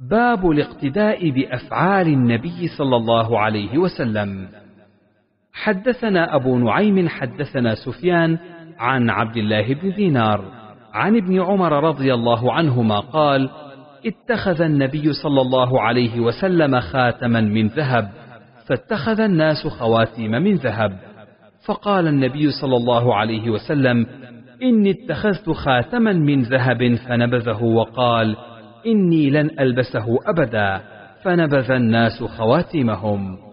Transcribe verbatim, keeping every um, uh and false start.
باب الاقتداء بأفعال النبي صلى الله عليه وسلم. حدثنا أبو نعيم حدثنا سفيان عن عبد الله بن دينار عن ابن عمر رضي الله عنهما قال: اتخذ النبي صلى الله عليه وسلم خاتما من ذهب، فاتخذ الناس خواتيم من ذهب، فقال النبي صلى الله عليه وسلم: إني اتخذت خاتما من ذهب، فنبذه وقال: إني لن ألبسه أبدا، فنبذ الناس خواتيمهم.